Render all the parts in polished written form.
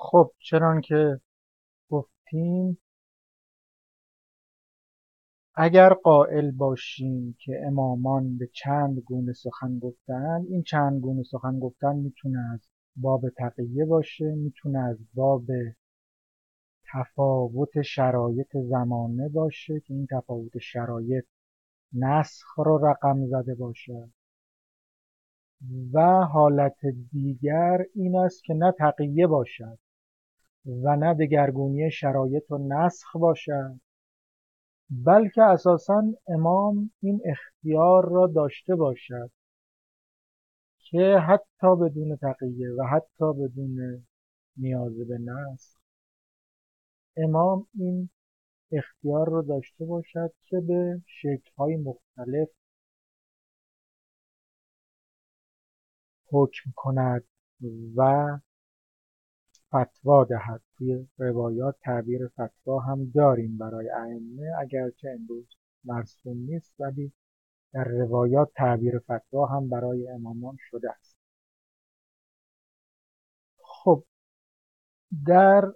خب چنانکه گفتیم اگر قائل باشیم که امامان به چند گونه سخن گفتند، این چند گونه سخن گفتن میتونه از باب تقیه باشه، میتونه از باب تفاوت شرایط زمانه باشه که این تفاوت شرایط نسخ رو رقم زده باشه و حالت دیگر این است که نه تقیه باشد و نه دگرگونی شرایط و نسخ باشد، بلکه اساساً امام این اختیار را داشته باشد که حتی بدون تقیه و حتی بدون نیاز به نسخ امام این اختیار را داشته باشد که به شکل‌های مختلف حکم کند و فتوا دهد. توی روایات تعبیر فتوا هم داریم برای ائمه، اگرچه امروز مرسوم نیست ولی در روایات تعبیر فتوا هم برای امامان شده است. خب در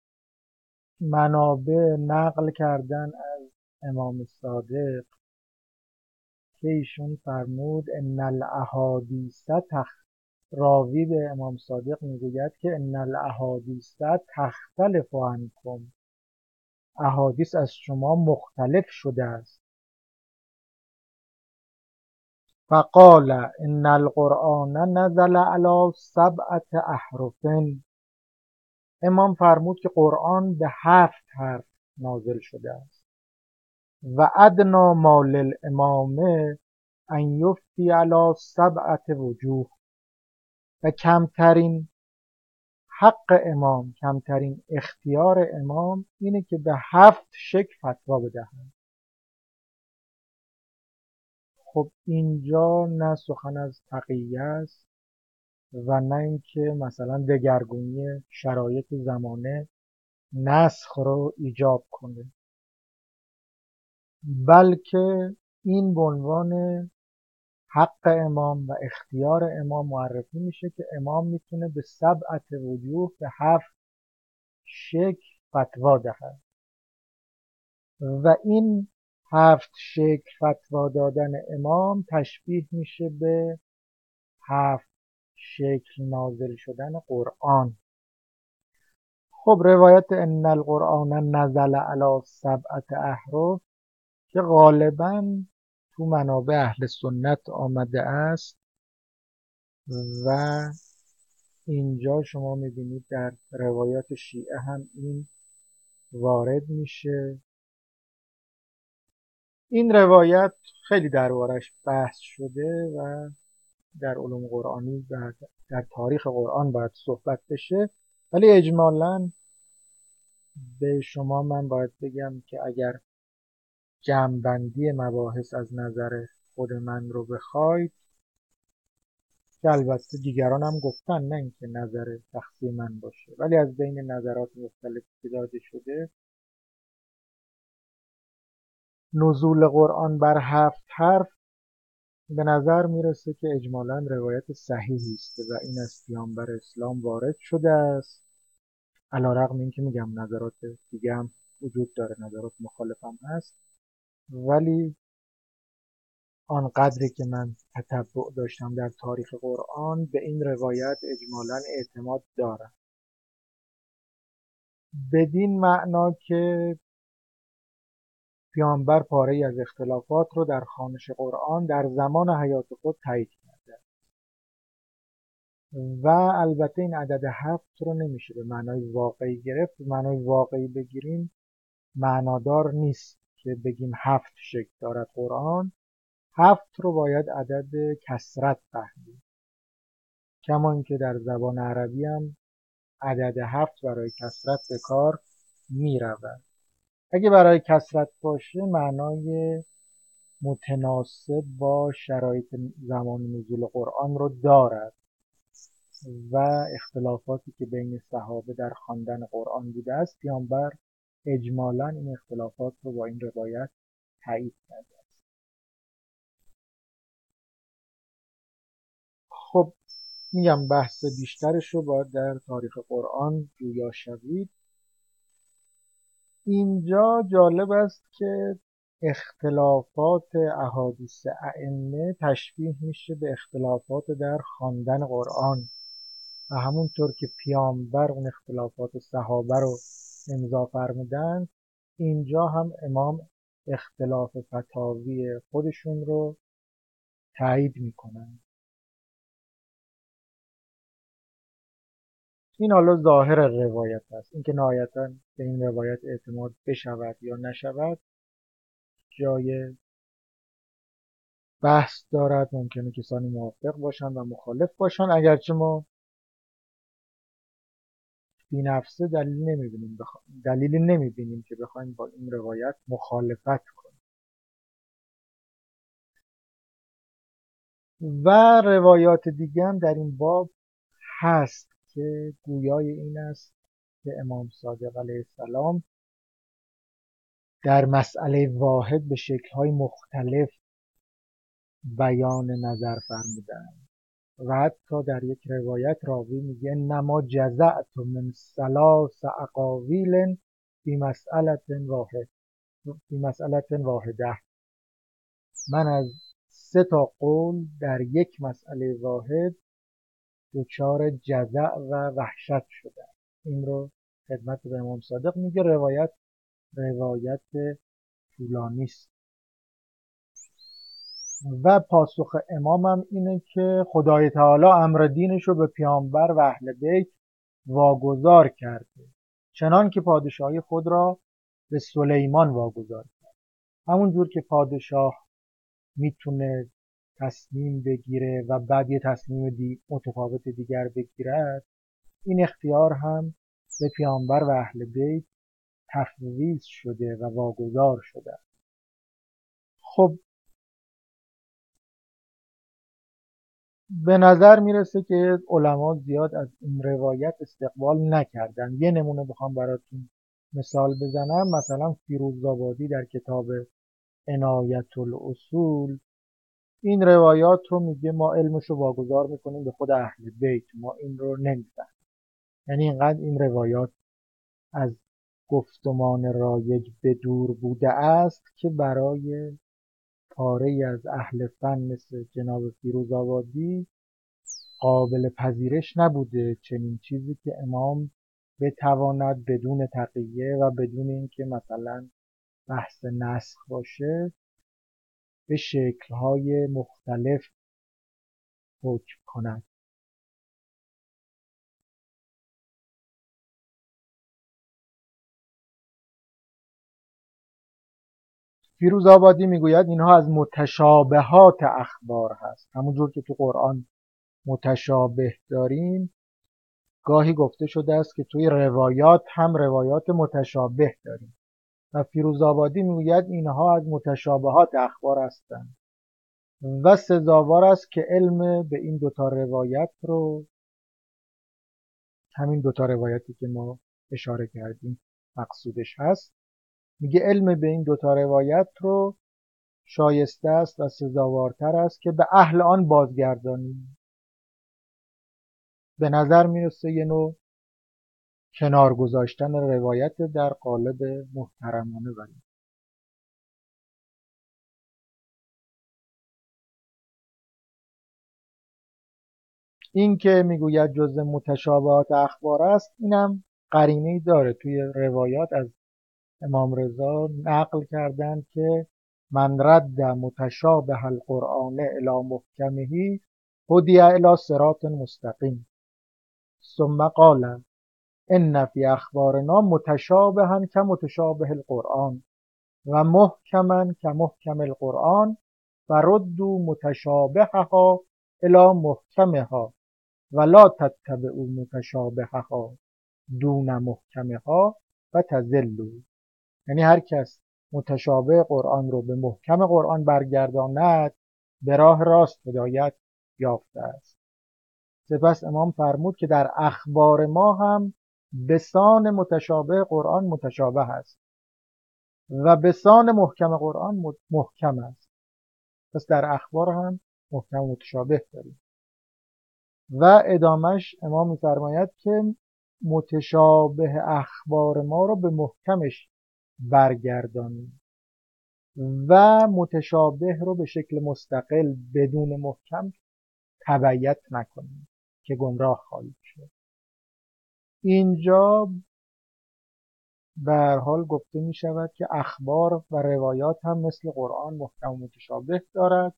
منابع نقل کردن از امام صادق که ایشون فرمود ان الاحادیث راوی به امام صادق میگوید که ان الاحادیث تختلف عنکم، احادیث از شما مختلف شده است. فقال ان القرآن نزل علی 7 احرف، امام فرمود که قرآن به 7 حرف نازل شده است. و ادنی ما للامامه ان یفتی علی 7 وجوه، و کمترین حق امام، کمترین اختیار امام اینه که به 7 شکل فتوا بدهند. خب اینجا نه سخن از تقیه است و نه اینکه مثلا دگرگونی شرایط زمانه نسخ رو ایجاب کنه، بلکه این به عنوان حق امام و اختیار امام معرفی میشه که امام میتونه به 7 وجوه، به 7 شکل فتوا دهد و این 7 شکل فتوا دادن امام تشبیه میشه به 7 شکل نازل شدن قرآن. خب روایت ان القرآن نزل علی 7 احرف که غالباً تو منابع اهل سنت آمده است و اینجا شما میبینید در روایات شیعه هم این وارد میشه. این روایت خیلی دربارش بحث شده و در علوم قرآنی و در تاریخ قرآن باید صحبت بشه، ولی اجمالاً به شما من باید بگم که اگر جمع‌بندی مباحث از نظر خود من رو بخواید، که البته دیگران هم گفتن، نه اینکه نظر شخصی من باشه، ولی از بین نظرات مختلفی که داده شده نزول قرآن بر 7 حرف به نظر میرسه که اجمالاً روایت صحیحی است و این از پیامبر اسلام وارد شده است، علیرغم اینکه میگم نظرات دیگه هم وجود داره، نظرات مخالف هم هست، ولی آنقدری که من تتبع داشتم در تاریخ قرآن به این روایت اجمالاً اعتماد دارم، بدین معنا که پیامبر پاره‌ای از اختلافات رو در خوانش قرآن در زمان حیات خود تایید کرده و البته این عدد 7 رو نمیشه به معنای واقعی گرفت. به معنای واقعی بگیریم معنادار نیست که بگیم 7 شکل دارد قرآن، 7 رو باید عدد کثرت فهمید، کمان که در زبان عربی هم عدد 7 برای کثرت به کار می رود. اگه برای کثرت باشه معنای متناسب با شرایط زمان نزول قرآن رو دارد و اختلافاتی که بین صحابه در خواندن قرآن بوده است، پیامبر اجمالاً این اختلافات رو با این روایت تایید کرده است. خب میگم بحث بیشترش رو باید در تاریخ قرآن جویا شوید. اینجا جالب است که اختلافات احادیث ائمه تشبیه میشه به اختلافات در خواندن قرآن و همونطور که پیامبر اون اختلافات صحابه رو امضا فرمودن، اینجا هم امام اختلاف فتاوی خودشون رو تایید میکنن. این حالا ظاهر روایت است. اینکه نهایتا به این روایت اعتماد بشود یا نشود جای بحث دارد. ممکنه کسانی موافق باشن و مخالف باشن، اگرچه ما بی نفسه دلیلی نمیبینیم که بخوایم با این روایت مخالفت کنیم. و روایات دیگه هم در این باب هست که گویای این است که امام صادق علیه السلام در مسئله واحد به شکل‌های مختلف بیان نظر فرمودند و حتی در یک روایت راوی میگه نما جزعت من ثلاث اقاویل فی مسئله واحده. من از 3 تا قول در یک مسئله واحد دچار جزع و وحشت شدم. این رو خدمت به امام صادق میگه. روایت طولانی است و پاسخ امامم اینه که خدای تعالی امر دینش رو به پیامبر و اهل بیت واگذار کرده، چنان که پادشاهی خود را به سلیمان واگذار کرد. همون جور که پادشاه میتونه تصمیم بگیره و بعد یه تصمیم متفاوت دیگر بگیرد، این اختیار هم به پیامبر و اهل بیت تفویض شده و واگذار شده. خب به نظر میرسه که علما زیاد از این روایت استقبال نکردن. یه نمونه بخوام براتون مثال بزنم، مثلا فیروزآبادی در کتاب عنایت الاصول این روایات رو میگه ما علمش رو واگذار میکنیم به خود اهل بیت، ما این رو نمیفهمیم. یعنی اینقدر این روایات از گفتمان رایج به دور بوده است که برای پاره‌ای از اهل فن مثل جناب فیروزآبادی قابل پذیرش نبوده چنین چیزی که امام بتواند بدون تقیه و بدون اینکه مثلا بحث نسخ باشه به شکل‌های مختلف حکم کند. فیروزآبادی میگوید اینها از متشابهات اخبار هست. همونجور که تو قرآن متشابه داریم، گاهی گفته شده است که توی روایات هم روایات متشابه داریم و فیروزآبادی میگوید اینها از متشابهات اخبار هستند و سزاوار است که علم به این دوتا روایت رو، همین دوتا روایتی که ما اشاره کردیم مقصودش هست، میگه علم به این دوتا روایت رو شایسته است و سزاوارتر است که به اهل آن بازگردانیم. به نظر میرسه یه نوع کنار گذاشتن روایت در قالب محترمانه بریم. این که میگوید جزء متشابهات اخبار است، اینم قرینه‌ای داره. توی روایات از امام رضا نقل کردند که من رد متشابه القرآن الی محکمه هدی الی صراط مستقیم ثم قال ان فی اخبارنا متشابها کمتشابه القرآن و محکما کمحکم القرآن فردوا متشابهها الی محکمها ولا تتبعوا متشابهها دون محکمها و تضلوا. یعنی هر کس متشابه قرآن رو به محکم قرآن برگرداند به راه راست هدایت یافته است. سپس امام فرمود که در اخبار ما هم بسان متشابه قرآن متشابه است و بسان محکم قرآن محکم است. پس در اخبار هم محکم و متشابه داریم. و ادامش امام می‌فرماید که متشابه اخبار ما رو به محکمش برگردانیم و متشابه رو به شکل مستقل بدون محکم تبعیت نکنیم که گمراه خواهید شد. اینجا به هر حال گفته می شود که اخبار و روایات هم مثل قرآن محکم و متشابه دارد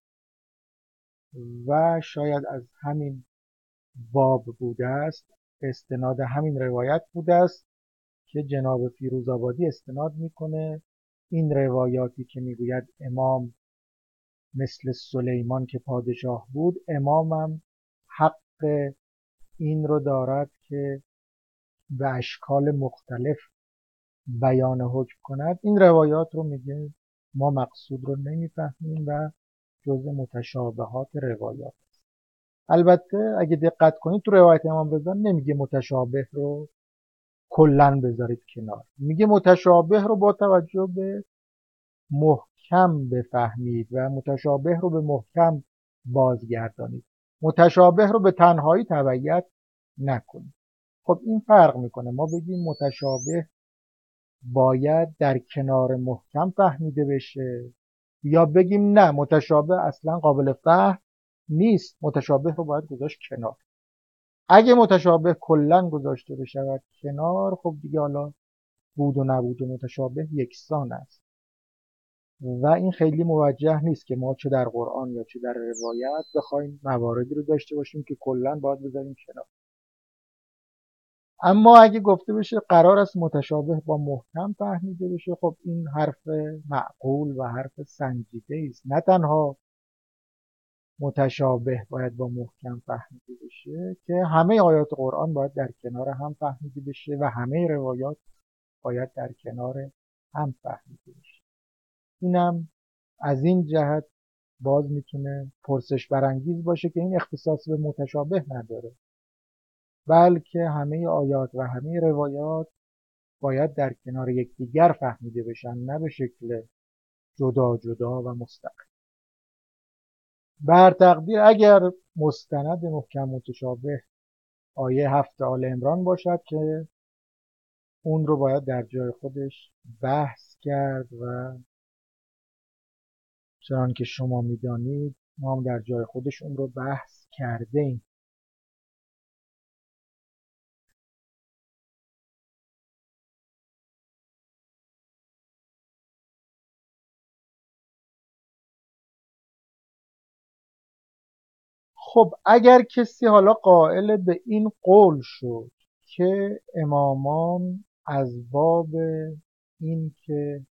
و شاید از همین باب بوده است، استناد همین روایت بوده است که جناب فیروزآبادی استناد میکنه این روایاتی که میگوید امام مثل سلیمان که پادشاه بود، امامم حق این رو دارد که به اشکال مختلف بیان حکم کند. این روایات رو میگه ما مقصود رو نمیفهمیم و جزء متشابهات روایات است. البته اگه دقت کنید تو روایت امام رضا نمیگه متشابه رو کلن بذارید کنار، میگه متشابه رو با توجه به محکم بفهمید و متشابه رو به محکم بازگردانید، متشابه رو به تنهایی تبعیت نکنید. خب این فرق میکنه، ما بگیم متشابه باید در کنار محکم فهمیده بشه یا بگیم نه متشابه اصلا قابل فهم نیست، متشابه رو باید گذاشت کنار. اگه متشابه کلا گذاشته بشود کنار، خب دیگه حالا بود و نبود و متشابه یکسان است و این خیلی موجه نیست که ما چه در قرآن یا چه در روایت بخوایم مواردی رو داشته باشیم که کلا باید بذاریم کنار. اما اگه گفته بشه قرار است متشابه با محکم فهمیده بشه، خب این حرف معقول و حرف سنجیده است. نه تنها متشابه باید با محکم فهمیده بشه که همه آیات قرآن باید در کنار هم فهمیده بشه و همه روایات باید در کنار هم فهمیده بشه. اینم از این جهت باز میتونه پرسش برانگیز باشه که این اختصاص به متشابه نداره، بلکه همه آیات و همه روایات باید در کنار یکدیگر فهمیده بشن، نه به شکل جدا جدا و مستقل. بر تقدیر اگر مستند محکم متشابه آیه 7 آل عمران باشد که اون رو باید در جای خودش بحث کرد و چنان که شما میدانید ما هم در جای خودش اون رو بحث کرده ایم. خب اگر کسی حالا قائل به این قول شد که امامان از باب این که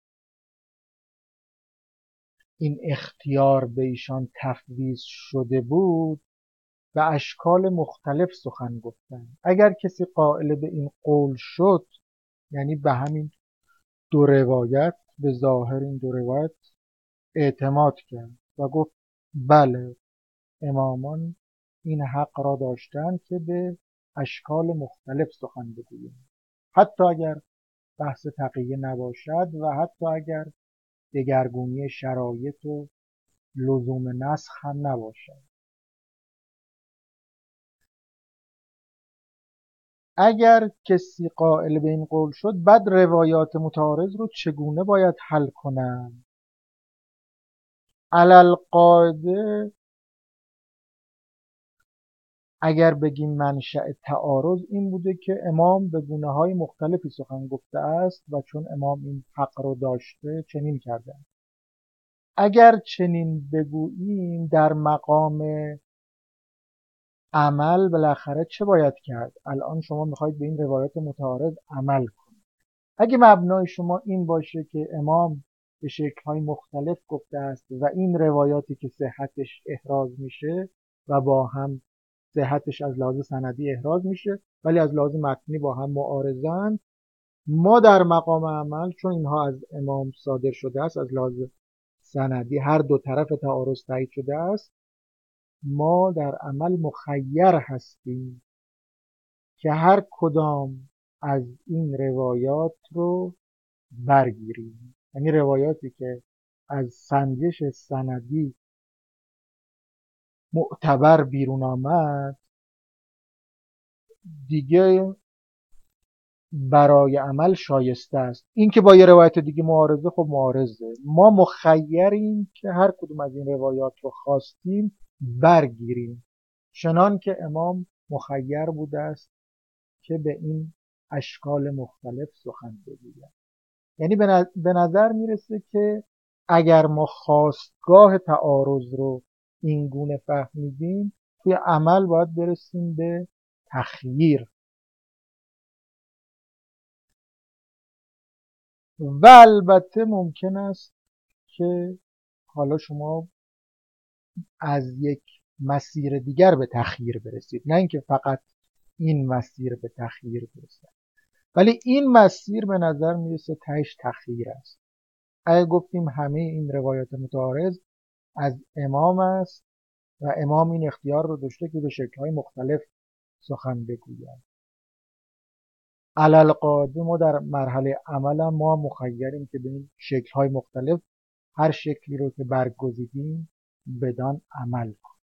این اختیار به ایشان تفویض شده بود به اشکال مختلف سخن گفتن، اگر کسی قائل به این قول شد یعنی به همین دو روایت، به ظاهر این دو روایت اعتماد کرد و گفت بله امامان این حق را داشتند که به اشکال مختلف سخن بگویند، حتی اگر بحث تقیه نباشد و حتی اگر دگرگونی شرایط و لزوم نسخ هم نباشد. اگر کسی قائل به این قول شد، بعد روایات متعارض رو چگونه باید حل کنند؟ علالقاعده اگر بگیم منشأ تعارض این بوده که امام به گونه‌های مختلفی سخن گفته است و چون امام این حق رو داشته چنین کرده. اگر چنین بگوییم در مقام عمل بالاخره چه باید کرد؟ الان شما میخواید به این روایات متعارض عمل کنید. اگه مبنای شما این باشه که امام به شکل‌های مختلف گفته است و این روایاتی که صحتش احراز میشه و با هم صحتش از لحاظ سندی احراز میشه ولی از لحاظ متنی با هم معارضند، ما در مقام عمل چون اینها از امام صادر شده است از لحاظ سندی هر دو طرف تعارض تایید شده است، ما در عمل مخیر هستیم که هر کدام از این روایات رو برگیریم. یعنی روایاتی که از سنجش سندی معتبر بیرون آمد دیگه برای عمل شایسته است. این که با یه روایت دیگه معارضه، خب معارضه. ما مخیریم که هر کدوم از این روایات رو خواستیم برگیریم، چنان که امام مخیر بوده است که به این اشکال مختلف سخن بگوید. یعنی به نظر میرسه که اگر ما خواستگاه تعارض رو این گونه فهمیدیم، توی عمل باید برسیم به تخییر. و البته ممکن است که حالا شما از یک مسیر دیگر به تخییر برسید، نه اینکه فقط این مسیر به تخییر برسید، ولی این مسیر به نظر میرسه تهش تخییر است. اگه گفتیم همه این روایات متعارض از امام است و امام این اختیار رو داشته که به شکل‌های مختلف سخن بگوید، علالقاعده ما در مرحله عمل ما مخیریم که به این شکل‌های مختلف هر شکلی رو که برگزیدیم بدان عمل کنیم.